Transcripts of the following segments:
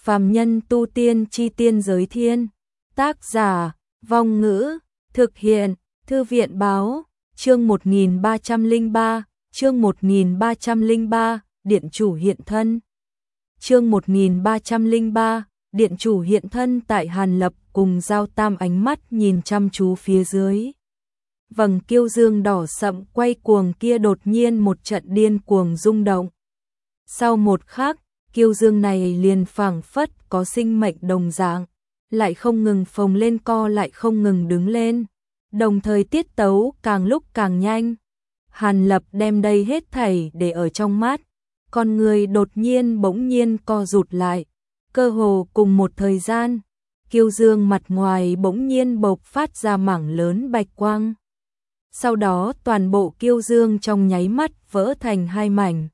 Phàm nhân tu tiên chi tiên giới thiên. Tác giả, Vong Ngữ, thực hiện, Thư viện báo, chương 1303, chương 1303, Điện chủ hiện thân. Chương 1303, Điện chủ hiện thân. Tại Hàn Lập cùng Giao Tam ánh mắt nhìn chăm chú phía dưới. Vầng kiêu dương đỏ sậm quay cuồng kia đột nhiên một trận điên cuồng rung động. Sau một khắc, kiêu dương này liền phảng phất có sinh mệnh đồng dạng, lại không ngừng phồng lên co lại không ngừng đứng lên, đồng thời tiết tấu càng lúc càng nhanh. Hàn Lập đem đây hết thảy để ở trong mắt, con người đột nhiên bỗng nhiên co rụt lại, cơ hồ cùng một thời gian, kiêu dương mặt ngoài bỗng nhiên bộc phát ra mảng lớn bạch quang. Sau đó toàn bộ kiêu dương trong nháy mắt vỡ thành hai mảnh,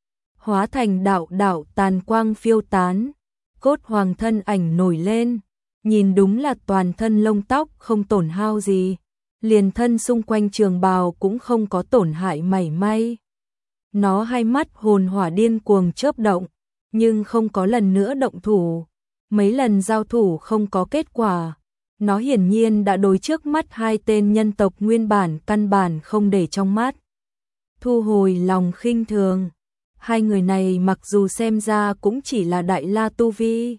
hóa thành đạo đạo tàn quang phiêu tán, cốt hoàng thân ảnh nổi lên, nhìn đúng là toàn thân lông tóc không tổn hao gì, liền thân xung quanh trường bào cũng không có tổn hại mảy may. Nó hai mắt hồn hỏa điên cuồng chớp động, nhưng không có lần nữa động thủ, mấy lần giao thủ không có kết quả. Nó hiển nhiên đã đối trước mắt hai tên nhân tộc nguyên bản căn bản không để trong mắt. Thu hồi lòng khinh thường, hai người này mặc dù xem ra cũng chỉ là đại la tu vi,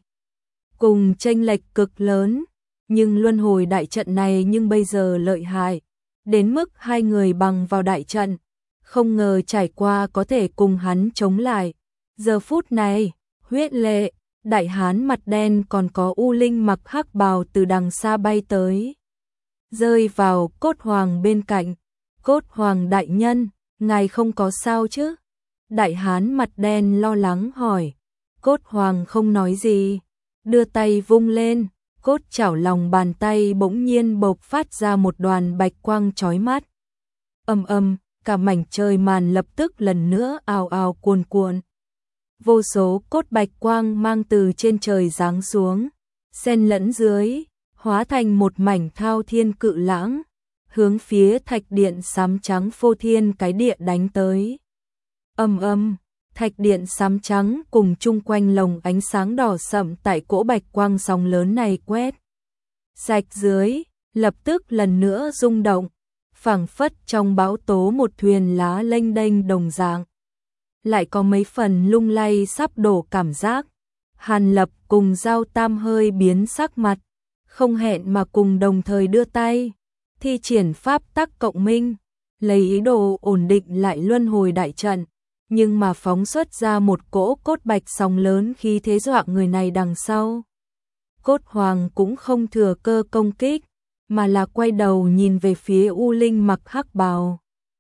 cùng chênh lệch cực lớn, nhưng luân hồi đại trận này nhưng bây giờ lợi hại, đến mức hai người bằng vào đại trận, không ngờ trải qua có thể cùng hắn chống lại. Giờ phút này, huyết lệ, đại hán mặt đen còn có U Linh mặc hắc bào từ đằng xa bay tới, rơi vào cốt hoàng bên cạnh. Cốt hoàng đại nhân, ngài không có sao chứ? Đại hán mặt đen lo lắng hỏi. Cốt hoàng không nói gì, đưa tay vung lên, cốt chảo lòng bàn tay bỗng nhiên bộc phát ra một đoàn bạch quang chói mắt. Ầm ầm, cả mảnh trời màn lập tức lần nữa ào ào cuồn cuộn. Vô số cốt bạch quang mang từ trên trời giáng xuống, xen lẫn dưới, hóa thành một mảnh thao thiên cự lãng, hướng phía thạch điện xám trắng phô thiên cái địa đánh tới. Ầm ầm, thạch điện xám trắng cùng chung quanh lồng ánh sáng đỏ sậm tại cỗ bạch quang sóng lớn này quét sạch dưới, lập tức lần nữa rung động, phảng phất trong bão tố một thuyền lá lênh đênh đồng dạng, lại có mấy phần lung lay sắp đổ cảm giác. Hàn Lập cùng Giao Tam hơi biến sắc mặt, không hẹn mà cùng đồng thời đưa tay, thi triển pháp tắc cộng minh, lấy ý đồ ổn định lại luân hồi đại trận, nhưng mà phóng xuất ra một cỗ cốt bạch sóng lớn khí thế dọa người này đằng sau. Cốt hoàng cũng không thừa cơ công kích, mà là quay đầu nhìn về phía U Linh mặc hắc bào.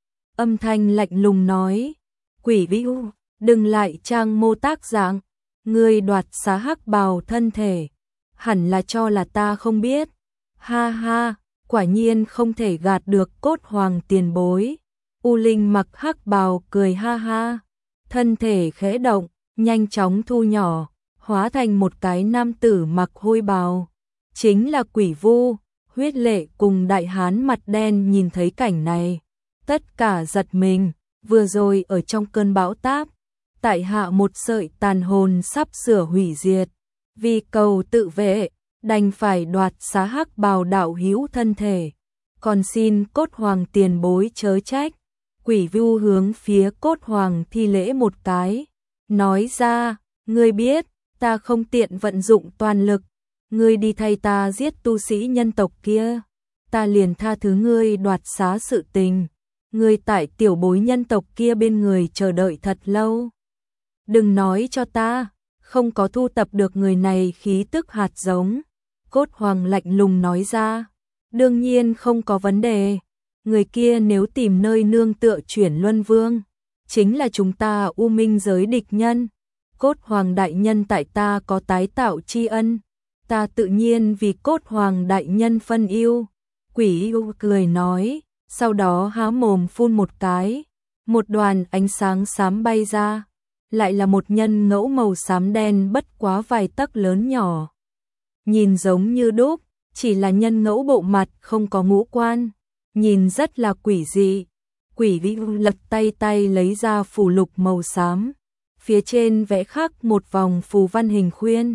Âm thanh lạnh lùng nói, Quỷ Vưu, đừng lại trang mô tác dạng, ngươi đoạt xá hắc bào thân thể, hẳn là cho là ta không biết. Ha ha, quả nhiên không thể gạt được cốt hoàng tiền bối. U Linh mặc hắc bào cười ha ha, thân thể khẽ động, nhanh chóng thu nhỏ, hóa thành một cái nam tử mặc hôi bào, chính là Quỷ Vu. Huyết lệ cùng đại hán mặt đen nhìn thấy cảnh này, tất cả giật mình, vừa rồi ở trong cơn bão táp, tại hạ một sợi tàn hồn sắp sửa hủy diệt, vì cầu tự vệ, đành phải đoạt xá hắc bào đạo hữu thân thể, còn xin cốt hoàng tiền bối chớ trách. Quỷ Vu hướng phía cốt hoàng thi lễ một cái, nói ra, ngươi biết, ta không tiện vận dụng toàn lực, ngươi đi thay ta giết tu sĩ nhân tộc kia, ta liền tha thứ ngươi đoạt xá sự tình. Ngươi tại tiểu bối nhân tộc kia bên người chờ đợi thật lâu. Đừng nói cho ta, không có thu tập được người này khí tức hạt giống. Cốt hoàng lạnh lùng nói ra, đương nhiên không có vấn đề. Người kia nếu tìm nơi nương tựa chuyển luân vương, chính là chúng ta U Minh giới địch nhân. Cốt hoàng đại nhân tại ta có tái tạo tri ân, ta tự nhiên vì cốt hoàng đại nhân phân ưu. Quỷ yêu cười nói, sau đó há mồm phun một cái, một đoàn ánh sáng xám bay ra, lại là một nhân ngẫu màu xám đen bất quá vài tấc lớn nhỏ. Nhìn giống như đúc, chỉ là nhân ngẫu bộ mặt không có ngũ quan, nhìn rất là quỷ dị. Quỷ vĩ lật tay lấy ra phù lục màu xám, phía trên vẽ khắc một vòng phù văn hình khuyên,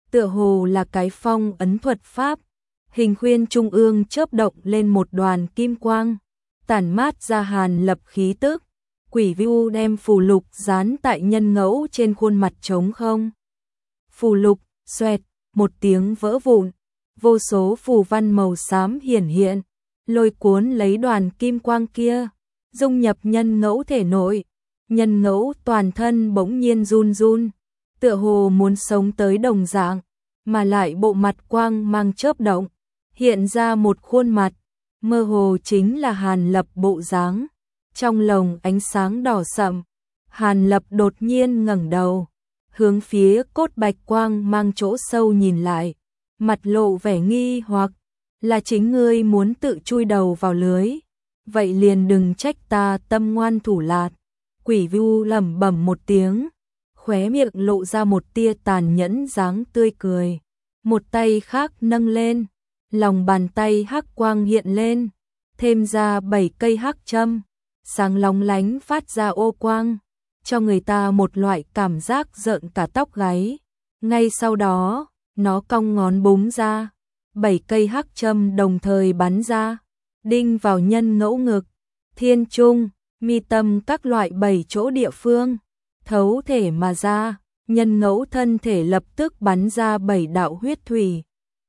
tựa hồ là cái phong ấn thuật pháp. Hình khuyên trung ương chớp động lên một đoàn kim quang, tản mát ra Hàn Lập khí tức. Quỷ Vưu đem phù lục dán tại nhân ngẫu trên khuôn mặt trống không. Phù lục, xoẹt, một tiếng vỡ vụn, vô số phù văn màu xám hiển hiện, lôi cuốn lấy đoàn kim quang kia, dung nhập nhân ngẫu thể nội. Nhân ngẫu toàn thân bỗng nhiên run run, tựa hồ muốn sống tới đồng dạng, mà lại bộ mặt quang mang chớp động, hiện ra một khuôn mặt, mơ hồ chính là Hàn Lập bộ dáng. Trong lồng ánh sáng đỏ sậm, Hàn Lập đột nhiên ngẩng đầu, hướng phía cốt bạch quang mang chỗ sâu nhìn lại, mặt lộ vẻ nghi hoặc, là chính ngươi muốn tự chui đầu vào lưới, vậy liền đừng trách ta tâm ngoan thủ lạt. Quỷ Vưu lẩm bẩm một tiếng, khóe miệng lộ ra một tia tàn nhẫn dáng tươi cười, một tay khác nâng lên, lòng bàn tay hắc quang hiện lên, thêm ra 7 cây hắc châm, sáng lóng lánh phát ra ô quang, cho người ta một loại cảm giác rợn cả tóc gáy. Ngay sau đó, nó cong ngón búng ra, 7 cây hắc châm đồng thời bắn ra, đinh vào nhân ngẫu ngực, thiên trung, mi tâm các loại 7 chỗ địa phương, thấu thể mà ra, nhân ngẫu thân thể lập tức bắn ra 7 đạo huyết thủy,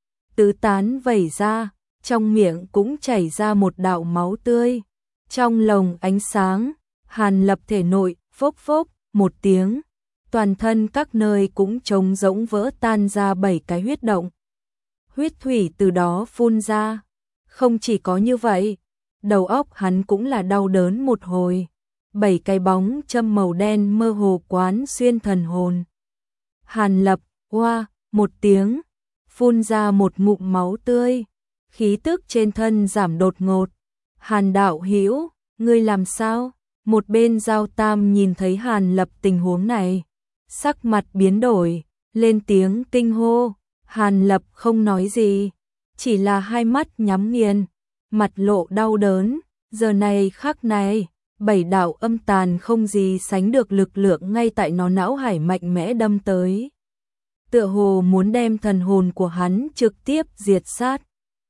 tứ tán vẩy ra, trong miệng cũng chảy ra một đạo máu tươi. Trong lồng ánh sáng, Hàn Lập thể nội, phốc phốc, một tiếng, toàn thân các nơi cũng trống rỗng vỡ tan ra 7 cái huyết động. Huyết thủy từ đó phun ra. Không chỉ có như vậy, đầu óc hắn cũng là đau đớn một hồi. 7 cái bóng châm màu đen mơ hồ quán xuyên thần hồn. Hàn Lập, oa, một tiếng, phun ra một ngụm máu tươi, khí tức trên thân giảm đột ngột. Hàn đạo hữu, ngươi làm sao? Một bên Giao Tam nhìn thấy Hàn Lập tình huống này, sắc mặt biến đổi, lên tiếng kinh hô. Hàn Lập không nói gì, chỉ là hai mắt nhắm nghiền, mặt lộ đau đớn. Giờ này khắc này, 7 đạo âm tàn không gì sánh được lực lượng ngay tại nó não hải mạnh mẽ đâm tới, tựa hồ muốn đem thần hồn của hắn trực tiếp diệt sát.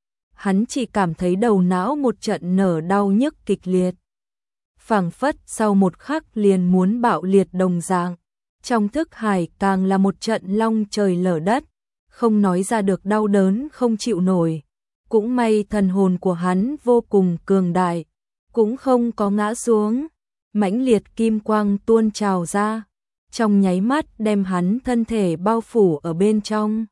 Hắn chỉ cảm thấy đầu não một trận nở đau nhức kịch liệt, phảng phất sau một khắc liền muốn bạo liệt đồng dạng. Trong thức hải càng là một trận long trời lở đất, không nói ra được đau đớn không chịu nổi. Cũng may thần hồn của hắn vô cùng cường đại, cũng không có ngã xuống, mãnh liệt kim quang tuôn trào ra, trong nháy mắt đem hắn thân thể bao phủ ở bên trong.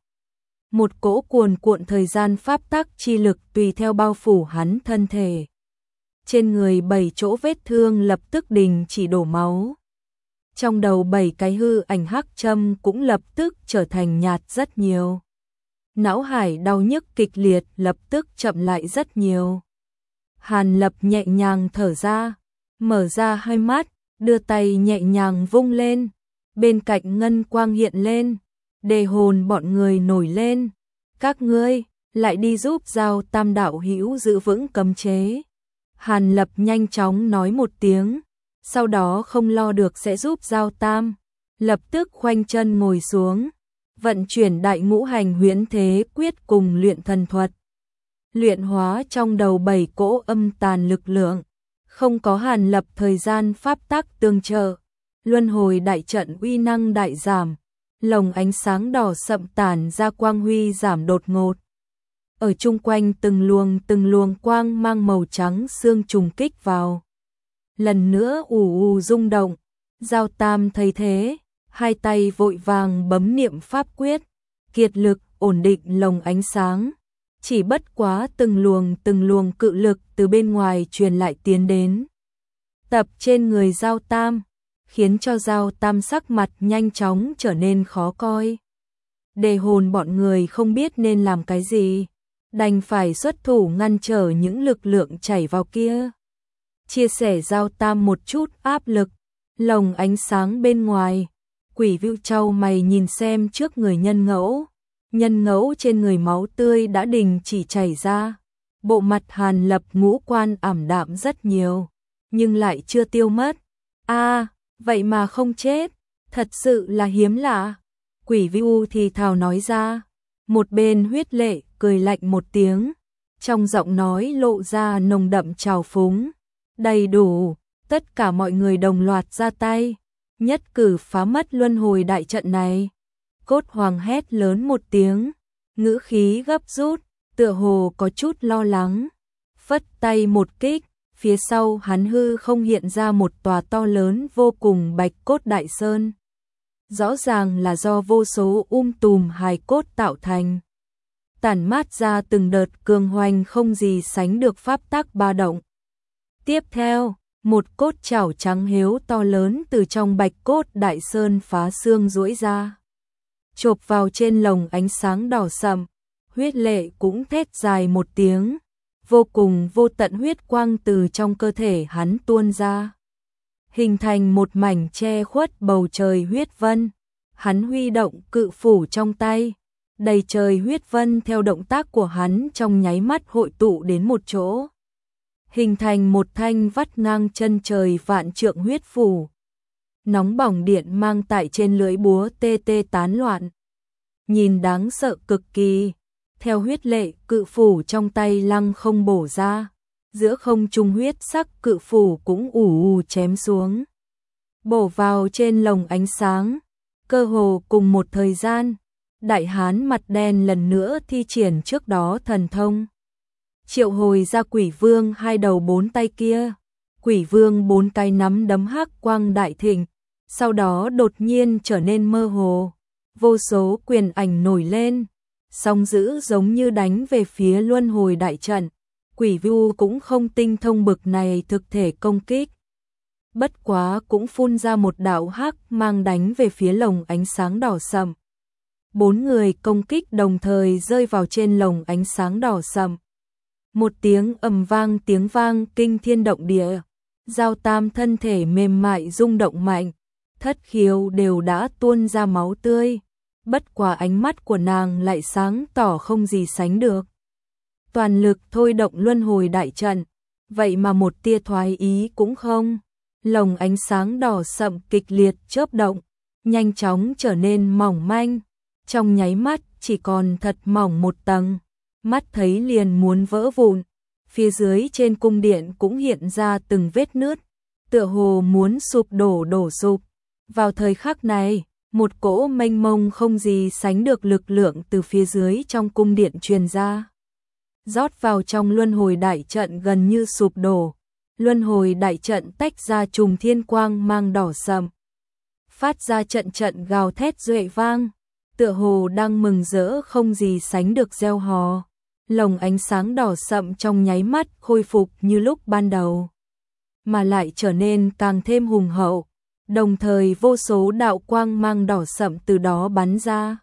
Một cỗ cuồn cuộn thời gian pháp tắc chi lực tùy theo bao phủ hắn thân thể. Trên người 7 chỗ vết thương lập tức đình chỉ đổ máu. Trong đầu 7 cái hư ảnh hắc châm cũng lập tức trở thành nhạt rất nhiều. Não hải đau nhức kịch liệt lập tức chậm lại rất nhiều. Hàn Lập nhẹ nhàng thở ra, mở ra hai mắt, đưa tay nhẹ nhàng vung lên, bên cạnh ngân quang hiện lên, đề hồn bọn người nổi lên. Các ngươi lại đi giúp Giao Tam đạo hữu giữ vững cấm chế. Hàn Lập nhanh chóng nói một tiếng, sau đó không lo được sẽ giúp Giao Tam, lập tức khoanh chân ngồi xuống, vận chuyển đại ngũ hành huyễn thế quyết cùng luyện thần thuật. Luyện hóa trong đầu 7 cỗ âm tàn lực lượng, không có Hàn Lập thời gian pháp tắc tương trợ, luân hồi đại trận uy năng đại giảm, lồng ánh sáng đỏ sậm tản ra quang huy giảm đột ngột. Ở chung quanh từng luồng quang mang màu trắng xương trùng kích vào. Lần nữa ù ù rung động, Giao Tam thấy thế, hai tay vội vàng bấm niệm pháp quyết, kiệt lực ổn định lồng ánh sáng. Chỉ bất quá từng luồng cự lực từ bên ngoài truyền lại tiến đến, tập trên người Giao Tam, khiến cho Giao Tam sắc mặt nhanh chóng trở nên khó coi. Đề hồn bọn người không biết nên làm cái gì, đành phải xuất thủ ngăn trở những lực lượng chảy vào kia. Chia sẻ Giao Tam một chút áp lực, lồng ánh sáng bên ngoài, Quỷ Vưu trao mày nhìn xem trước người nhân ngẫu. Nhân ngẫu trên người máu tươi đã đình chỉ chảy ra, bộ mặt Hàn Lập ngũ quan ảm đạm rất nhiều, nhưng lại chưa tiêu mất. Vậy mà không chết, thật sự là hiếm lạ. Quỷ Vưu thì thào nói ra. Một bên Huyết Lệ cười lạnh một tiếng, trong giọng nói lộ ra nồng đậm trào phúng. Đầy đủ, tất cả mọi người đồng loạt ra tay, nhất cử phá mất luân hồi đại trận này. Cốt Hoàng hét lớn một tiếng, ngữ khí gấp rút, tựa hồ có chút lo lắng. Phất tay một kích, phía sau hắn hư không hiện ra một tòa to lớn vô cùng bạch cốt đại sơn. Rõ ràng là do vô số tùm hài cốt tạo thành. Tản mát ra từng đợt cường hoành không gì sánh được pháp tắc ba động. Tiếp theo, một cốt chảo trắng hiếu to lớn từ trong bạch cốt đại sơn phá xương duỗi ra, chộp vào trên lồng ánh sáng đỏ sậm. Huyết Lệ cũng thét dài một tiếng, vô cùng vô tận huyết quang từ trong cơ thể hắn tuôn ra, hình thành một mảnh che khuất bầu trời huyết vân. Hắn huy động cự phủ trong tay, đầy trời huyết vân theo động tác của hắn trong nháy mắt hội tụ đến một chỗ, hình thành một thanh vắt ngang chân trời vạn trượng huyết phủ. Nóng bỏng điện mang tại trên lưỡi búa tê tê tán loạn, nhìn đáng sợ cực kỳ. Theo Huyết Lệ cự phủ trong tay lăng không bổ ra, giữa không trung huyết sắc cự phủ cũng ù chém xuống, bổ vào trên lồng ánh sáng. Cơ hồ cùng một thời gian, đại hán mặt đen lần nữa thi triển trước đó thần thông, triệu hồi ra Quỷ Vương hai đầu bốn tay kia. Quỷ Vương bốn cái nắm đấm hắc quang đại thịnh, sau đó đột nhiên trở nên mơ hồ, vô số quyền ảnh nổi lên, song dữ giống như đánh về phía luân hồi đại trận. Quỷ Vưu cũng không tinh thông bực này thực thể công kích, bất quá cũng phun ra một đạo hắc mang đánh về phía lồng ánh sáng đỏ sậm. Bốn người công kích đồng thời rơi vào trên lồng ánh sáng đỏ sậm. Một tiếng ầm vang, tiếng vang kinh thiên động địa. Giao Tam thân thể mềm mại rung động mạnh, thất khiếu đều đã tuôn ra máu tươi. Bất quá ánh mắt của nàng lại sáng tỏ không gì sánh được. Toàn lực thôi động luân hồi đại trận, vậy mà một tia thoái ý cũng không. Lồng ánh sáng đỏ sậm kịch liệt chớp động, nhanh chóng trở nên mỏng manh, trong nháy mắt chỉ còn thật mỏng một tầng, mắt thấy liền muốn vỡ vụn. Phía dưới trên cung điện cũng hiện ra từng vết nứt, tựa hồ muốn sụp đổ sụp. Vào thời khắc này, một cỗ mênh mông không gì sánh được lực lượng từ phía dưới trong cung điện truyền ra, rót vào trong luân hồi đại trận gần như sụp đổ. Luân hồi đại trận tách ra chùm thiên quang mang đỏ sậm, phát ra trận trận gào thét duệ vang, tựa hồ đang mừng rỡ không gì sánh được reo hò. Lồng ánh sáng đỏ sậm trong nháy mắt khôi phục như lúc ban đầu, mà lại trở nên càng thêm hùng hậu, đồng thời vô số đạo quang mang đỏ sậm từ đó bắn ra.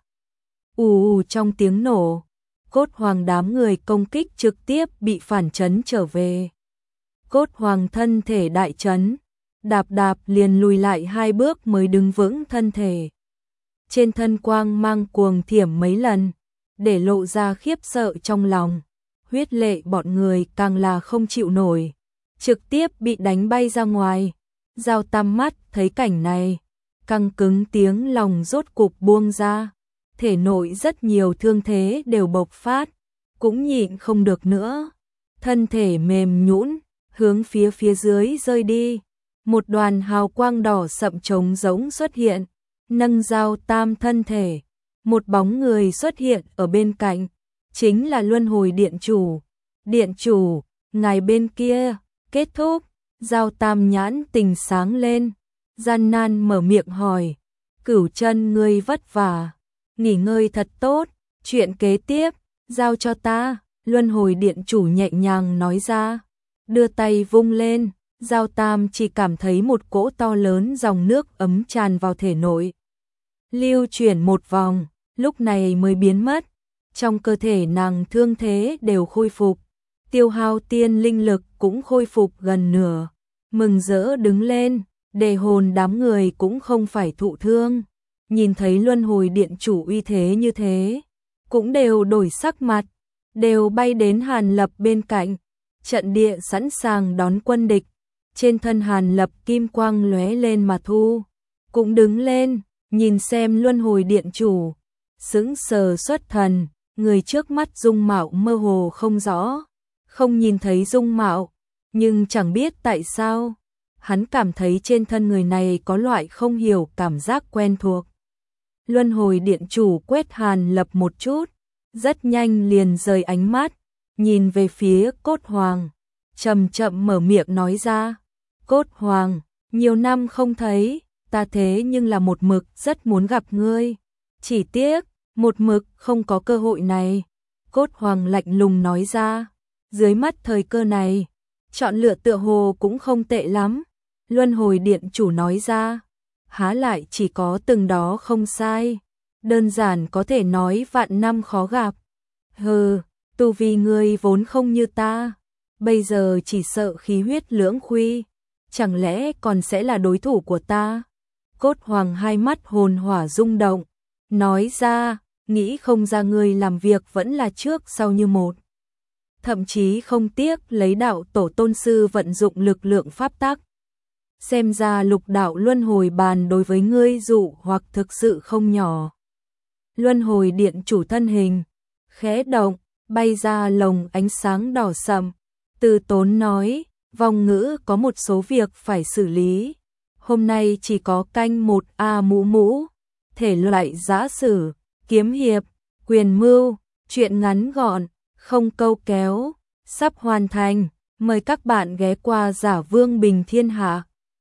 Trong tiếng nổ, Cốt Hoàng đám người công kích trực tiếp bị phản chấn trở về. Cốt Hoàng thân thể đại chấn, đạp liền lùi lại 2 bước mới đứng vững thân thể. Trên thân quang mang cuồng thiểm mấy lần, để lộ ra khiếp sợ trong lòng. Huyết Lệ bọn người càng là không chịu nổi, trực tiếp bị đánh bay ra ngoài. Giao Tam mắt thấy cảnh này, căng cứng tiếng lòng rốt cục buông ra, thể nội rất nhiều thương thế đều bộc phát, cũng nhịn không được nữa, thân thể mềm nhũn, hướng phía dưới rơi đi. Một đoàn hào quang đỏ sậm trống rỗng xuất hiện, nâng Giao Tam thân thể. Một bóng người xuất hiện ở bên cạnh, chính là Luân Hồi Điện Chủ. Điện Chủ, ngài bên kia. Kết thúc, Giao Tam nhãn tình sáng lên, gian nan mở miệng hỏi, Cửu Chân ngươi vất vả, nghỉ ngơi thật tốt, chuyện kế tiếp, giao cho ta. Luân Hồi Điện Chủ nhẹ nhàng nói ra, đưa tay vung lên, Giao Tam chỉ cảm thấy một cỗ to lớn dòng nước ấm tràn vào thể nội, lưu chuyển một vòng, lúc này mới biến mất. Trong cơ thể nàng thương thế đều khôi phục, tiêu hao tiên linh lực cũng khôi phục gần nửa, mừng rỡ đứng lên. Đề Hồn đám người cũng không phải thụ thương, nhìn thấy Luân Hồi Điện Chủ uy thế như thế, cũng đều đổi sắc mặt, đều bay đến Hàn Lập bên cạnh, trận địa sẵn sàng đón quân địch. Trên thân Hàn Lập kim quang lóe lên mà thu, cũng đứng lên, nhìn xem luân hồi điện chủ, sững sờ xuất thần, người trước mắt dung mạo mơ hồ không rõ, không nhìn thấy dung mạo, nhưng chẳng biết tại sao, hắn cảm thấy trên thân người này có loại không hiểu cảm giác quen thuộc. Luân hồi điện chủ quét Hàn Lập một chút, rất nhanh liền rời ánh mắt, nhìn về phía Cốt Hoàng, chậm chậm mở miệng nói ra, Cốt Hoàng, nhiều năm không thấy, ta thế nhưng là một mực rất muốn gặp ngươi, chỉ tiếc, một mực không có cơ hội này. Cốt Hoàng lạnh lùng nói ra, dưới mắt thời cơ này, chọn lựa tựa hồ cũng không tệ lắm. Luân hồi điện chủ nói ra, há lại chỉ có từng đó không sai, đơn giản có thể nói vạn năm khó gặp. Hừ, tu vi ngươi vốn không như ta, bây giờ chỉ sợ khí huyết lưỡng khuy, chẳng lẽ còn sẽ là đối thủ của ta? Cốt Hoàng hai mắt hồn hỏa rung động, nói ra, nghĩ không ra ngươi làm việc vẫn là trước sau như một. Thậm chí không tiếc lấy đạo tổ tôn sư vận dụng lực lượng pháp tắc. Xem ra lục đạo luân hồi bàn đối với ngươi dụ hoặc thực sự không nhỏ. Luân hồi điện chủ thân hình, khẽ động, bay ra lồng ánh sáng đỏ sậm. Từ tốn nói, vong ngữ có một số việc phải xử lý. Hôm nay chỉ có canh một mũ mũ, thể loại giã sử, kiếm hiệp, quyền mưu, truyện ngắn gọn, không câu kéo, sắp hoàn thành. Mời các bạn ghé qua Giả Vương Bình Thiên Hạ.